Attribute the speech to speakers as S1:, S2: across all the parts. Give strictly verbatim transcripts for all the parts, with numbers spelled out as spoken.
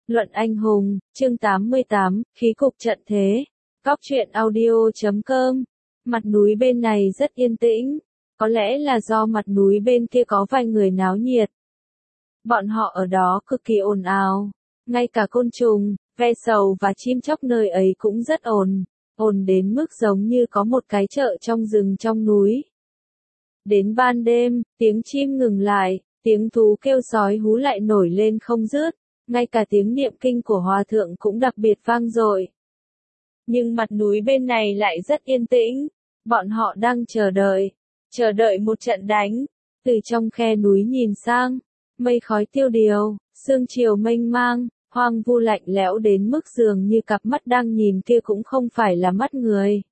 S1: Luận anh hùng, chương tám mươi tám, khí cục trận thế. Góc truyện audio chấm com. Mặt núi bên này rất yên tĩnh, có lẽ là do mặt núi bên kia có vài người náo nhiệt. Bọn họ ở đó cực kỳ ồn ào, ngay cả côn trùng, ve sầu và chim chóc nơi ấy cũng rất ồn, ồn đến mức giống như có một cái chợ trong rừng trong núi. Đến ban đêm, tiếng chim ngừng lại, tiếng thú kêu sói hú lại nổi lên không dứt. Ngay cả tiếng niệm kinh của hòa thượng cũng đặc biệt vang dội. Nhưng mặt núi bên này lại rất yên tĩnh, bọn họ đang chờ đợi, chờ đợi một trận đánh. Từ trong khe núi nhìn sang, mây khói tiêu điều, sương chiều mênh mang, hoang vu lạnh lẽo đến mức dường như cặp mắt đang nhìn kia cũng không phải là mắt người.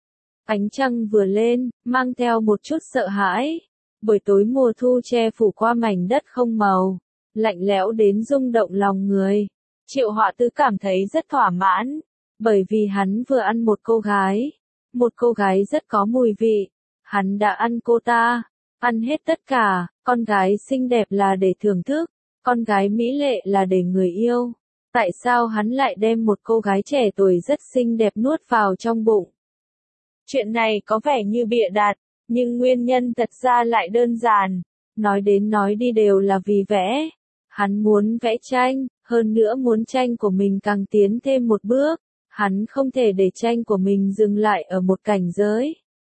S1: Ánh trăng vừa lên, mang theo một chút sợ hãi. Buổi tối mùa thu che phủ qua mảnh đất không màu, lạnh lẽo đến rung động lòng người. Triệu Họa Tứ cảm thấy rất thỏa mãn, bởi vì hắn vừa ăn một cô gái, một cô gái rất có mùi vị. Hắn đã ăn cô ta, ăn hết tất cả. Con gái xinh đẹp là để thưởng thức, con gái mỹ lệ là để người yêu. Tại sao hắn lại đem một cô gái trẻ tuổi rất xinh đẹp nuốt vào trong bụng? Chuyện này có vẻ như bịa đặt, nhưng nguyên nhân thật ra lại đơn giản. Nói đến nói đi đều là vì vẽ. Hắn muốn vẽ tranh, hơn nữa muốn tranh của mình càng tiến thêm một bước. Hắn không thể để tranh của mình dừng lại ở một cảnh giới.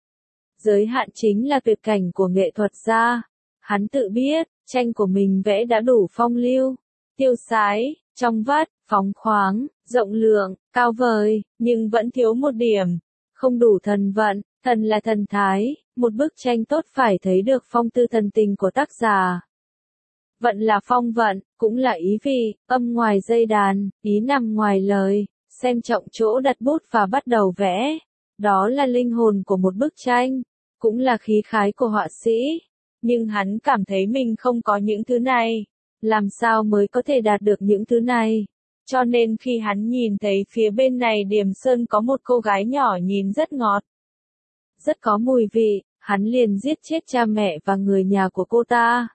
S1: Giới hạn chính là tuyệt cảnh của nghệ thuật gia. Hắn tự biết, tranh của mình vẽ đã đủ phong lưu, tiêu sái, trong vắt, phóng khoáng, rộng lượng, cao vời, nhưng vẫn thiếu một điểm. Không đủ thần vận, thần là thần thái, một bức tranh tốt phải thấy được phong tư thần tình của tác giả. Vận là phong vận, cũng là ý vị, âm ngoài dây đàn, ý nằm ngoài lời, xem trọng chỗ đặt bút và bắt đầu vẽ. Đó là linh hồn của một bức tranh, cũng là khí khái của họa sĩ. Nhưng hắn cảm thấy mình không có những thứ này. Làm sao mới có thể đạt được những thứ này? Cho nên khi hắn nhìn thấy phía bên này Điềm Sơn có một cô gái nhỏ nhìn rất ngọt, rất có mùi vị, hắn liền giết chết cha mẹ và người nhà của cô ta.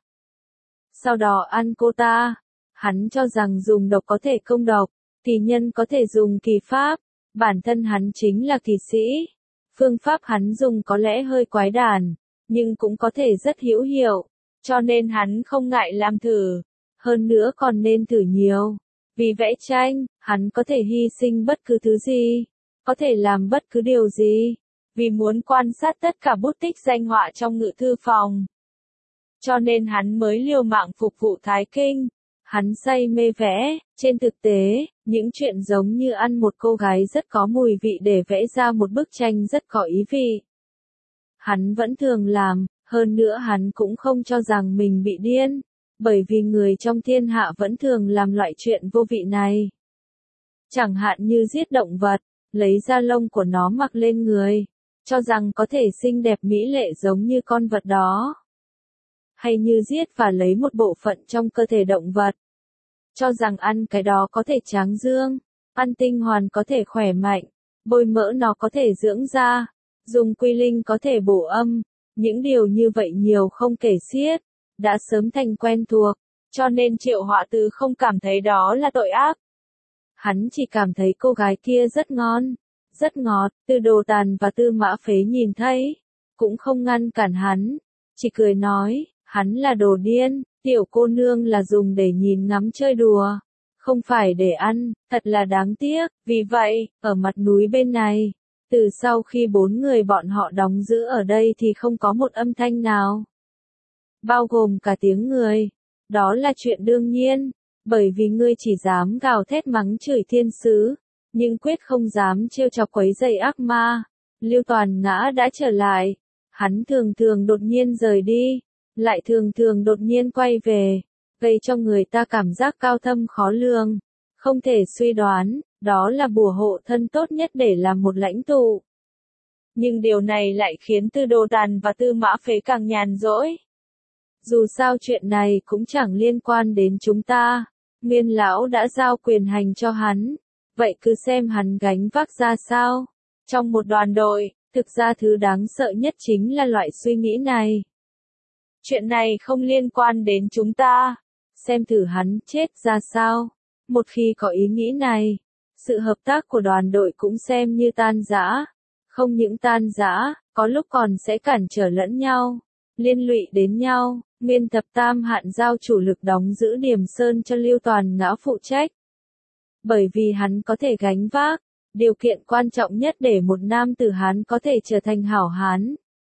S1: Sau đó ăn cô ta. Hắn cho rằng dùng độc có thể công độc, kỳ nhân có thể dùng kỳ pháp. Bản thân hắn chính là kỳ sĩ. Phương pháp hắn dùng có lẽ hơi quái đản, nhưng cũng có thể rất hữu hiệu. Cho nên hắn không ngại làm thử. Hơn nữa còn nên thử nhiều. Vì vẽ tranh, hắn có thể hy sinh bất cứ thứ gì, có thể làm bất cứ điều gì. Vì muốn quan sát tất cả bút tích danh họa trong ngự thư phòng. Cho nên hắn mới liều mạng phục vụ Thái Kinh. Hắn say mê vẽ, trên thực tế, những chuyện giống như ăn một cô gái rất có mùi vị để vẽ ra một bức tranh rất có ý vị. Hắn vẫn thường làm, hơn nữa hắn cũng không cho rằng mình bị điên, bởi vì người trong thiên hạ vẫn thường làm loại chuyện vô vị này. Chẳng hạn như giết động vật, lấy da lông của nó mặc lên người, cho rằng có thể xinh đẹp mỹ lệ giống như con vật đó. Hay như giết và lấy một bộ phận trong cơ thể động vật, cho rằng ăn cái đó có thể tráng dương, ăn tinh hoàn có thể khỏe mạnh, bôi mỡ nó có thể dưỡng da, dùng quy linh có thể bổ âm. Những điều như vậy nhiều không kể xiết, đã sớm thành quen thuộc, cho nên Triệu Họa Tứ không cảm thấy đó là tội ác. Hắn chỉ cảm thấy cô gái kia rất ngon, rất ngọt. Tư Đồ Tàn và Tư Mã Phế nhìn thấy, cũng không ngăn cản hắn, chỉ cười nói, hắn là đồ điên, tiểu cô nương là dùng để nhìn ngắm chơi đùa, không phải để ăn, thật là đáng tiếc. Vì vậy, ở mặt núi bên này, từ sau khi bốn người bọn họ đóng giữ ở đây thì không có một âm thanh nào, bao gồm cả tiếng người. Đó là chuyện đương nhiên, bởi vì ngươi chỉ dám gào thét mắng chửi thiên sứ, nhưng quyết không dám trêu chọc quấy rầy ác ma. Lưu Toàn Ngã đã trở lại, hắn thường thường đột nhiên rời đi, lại thường thường đột nhiên quay về, gây cho người ta cảm giác cao thâm khó lường, không thể suy đoán. Đó là bùa hộ thân tốt nhất để làm một lãnh tụ. Nhưng điều này lại khiến Tư Đồ Tàn và Tư Mã Phế càng nhàn rỗi. Dù sao chuyện này cũng chẳng liên quan đến chúng ta. Nguyên lão đã giao quyền hành cho hắn, vậy cứ xem hắn gánh vác ra sao. Trong một đoàn đội, thực ra thứ đáng sợ nhất chính là loại suy nghĩ này. Chuyện này không liên quan đến chúng ta. Xem thử hắn chết ra sao. Một khi có ý nghĩ này, sự hợp tác của đoàn đội cũng xem như tan rã. Không những tan rã, có lúc còn sẽ cản trở lẫn nhau, liên lụy đến nhau. Nguyên thập tam hạn giao chủ lực đóng giữ Điềm Sơn cho Lưu Toàn Ngã phụ trách. Bởi vì hắn có thể gánh vác, điều kiện quan trọng nhất để một nam tử Hán có thể trở thành hảo Hán.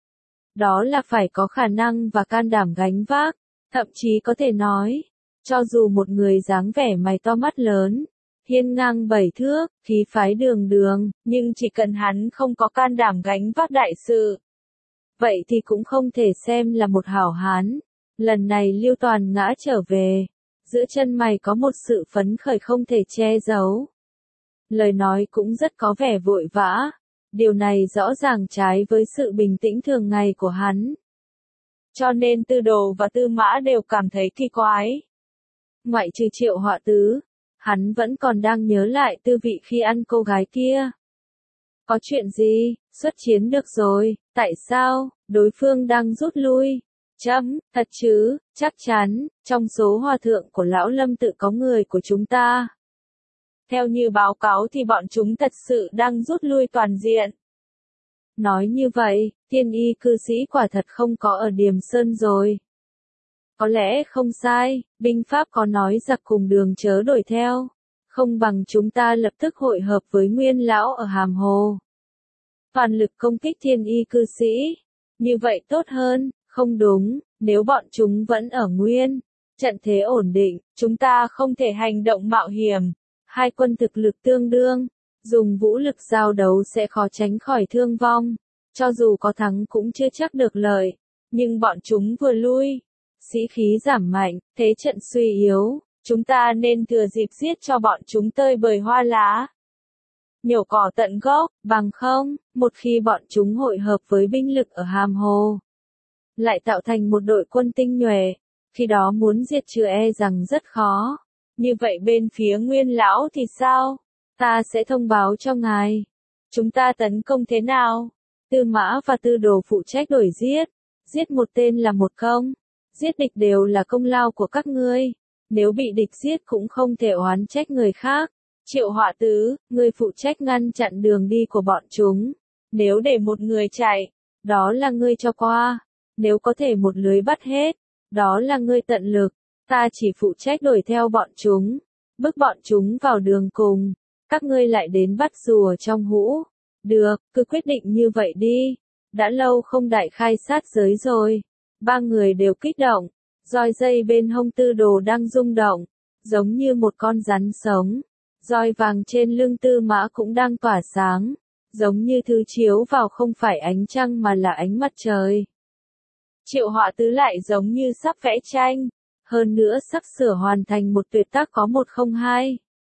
S1: Đó là phải có khả năng và can đảm gánh vác, thậm chí có thể nói, cho dù một người dáng vẻ mày to mắt lớn, hiên ngang bảy thước, khí phái đường đường, nhưng chỉ cần hắn không có can đảm gánh vác đại sự, vậy thì cũng không thể xem là một hảo Hán. Lần này Lưu Toàn Ngã trở về, giữa chân mày có một sự phấn khởi không thể che giấu. Lời nói cũng rất có vẻ vội vã, điều này rõ ràng trái với sự bình tĩnh thường ngày của hắn. Cho nên Tư Đồ và Tư Mã đều cảm thấy kỳ quái. Ngoại trừ Triệu Họa Tứ, hắn vẫn còn đang nhớ lại tư vị khi ăn cô gái kia. Có chuyện gì, xuất chiến được rồi, tại sao, đối phương đang rút lui? Chấm, thật chứ, chắc chắn, trong số hòa thượng của Lão Lâm tự có người của chúng ta. Theo như báo cáo thì bọn chúng thật sự đang rút lui toàn diện. Nói như vậy, thiên y cư sĩ quả thật không có ở Điềm Sơn rồi. Có lẽ không sai, binh pháp có nói giặc cùng đường chớ đuổi theo. Không bằng chúng ta lập tức hội hợp với Nguyên Lão ở Hàm Hồ. Toàn lực công kích thiên y cư sĩ. Như vậy tốt hơn, không đúng, nếu bọn chúng vẫn ở nguyên. Trận thế ổn định, chúng ta không thể hành động mạo hiểm. Hai quân thực lực tương đương, dùng vũ lực giao đấu sẽ khó tránh khỏi thương vong. Cho dù có thắng cũng chưa chắc được lợi. Nhưng bọn chúng vừa lui, sĩ khí giảm mạnh, thế trận suy yếu. Chúng ta nên thừa dịp giết cho bọn chúng tơi bời hoa lá. Nhổ cỏ tận gốc, bằng không, một khi bọn chúng hội hợp với binh lực ở Hàm Hồ, lại tạo thành một đội quân tinh nhuệ, khi đó muốn diệt trừ e rằng rất khó. Như vậy bên phía Nguyên Lão thì sao? Ta sẽ thông báo cho ngài. Chúng ta tấn công thế nào? Tư Mã và Tư Đồ phụ trách đuổi giết. Giết một tên là một công. Giết địch đều là công lao của các ngươi. Nếu bị địch giết cũng không thể oán trách người khác. Triệu Họa Tứ, ngươi phụ trách ngăn chặn đường đi của bọn chúng. Nếu để một người chạy, đó là ngươi cho qua. Nếu có thể một lưới bắt hết, đó là ngươi tận lực. Ta chỉ phụ trách đuổi theo bọn chúng, bức bọn chúng vào đường cùng. Các ngươi lại đến bắt rùa trong hũ. Được, cứ quyết định như vậy đi. Đã lâu không đại khai sát giới rồi. Ba người đều kích động. Roi dây bên hông Tư Đồ đang rung động, giống như một con rắn sống. Roi vàng trên lưng Tư Mã cũng đang tỏa sáng, giống như thứ chiếu vào không phải ánh trăng mà là ánh mặt trời. Triệu Họa Tứ lại giống như sắp vẽ tranh, hơn nữa sắp sửa hoàn thành một tuyệt tác có một không hai.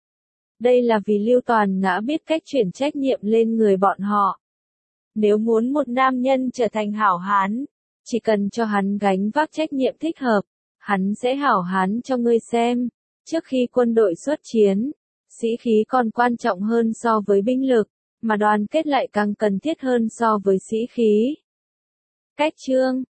S1: Đây là vì Lưu Toàn Ngã biết cách chuyển trách nhiệm lên người bọn họ. Nếu muốn một nam nhân trở thành hảo hán, chỉ cần cho hắn gánh vác trách nhiệm thích hợp, hắn sẽ hảo hán cho ngươi xem. Trước khi quân đội xuất chiến, sĩ khí còn quan trọng hơn so với binh lực, mà đoàn kết lại càng cần thiết hơn so với sĩ khí. Cách chương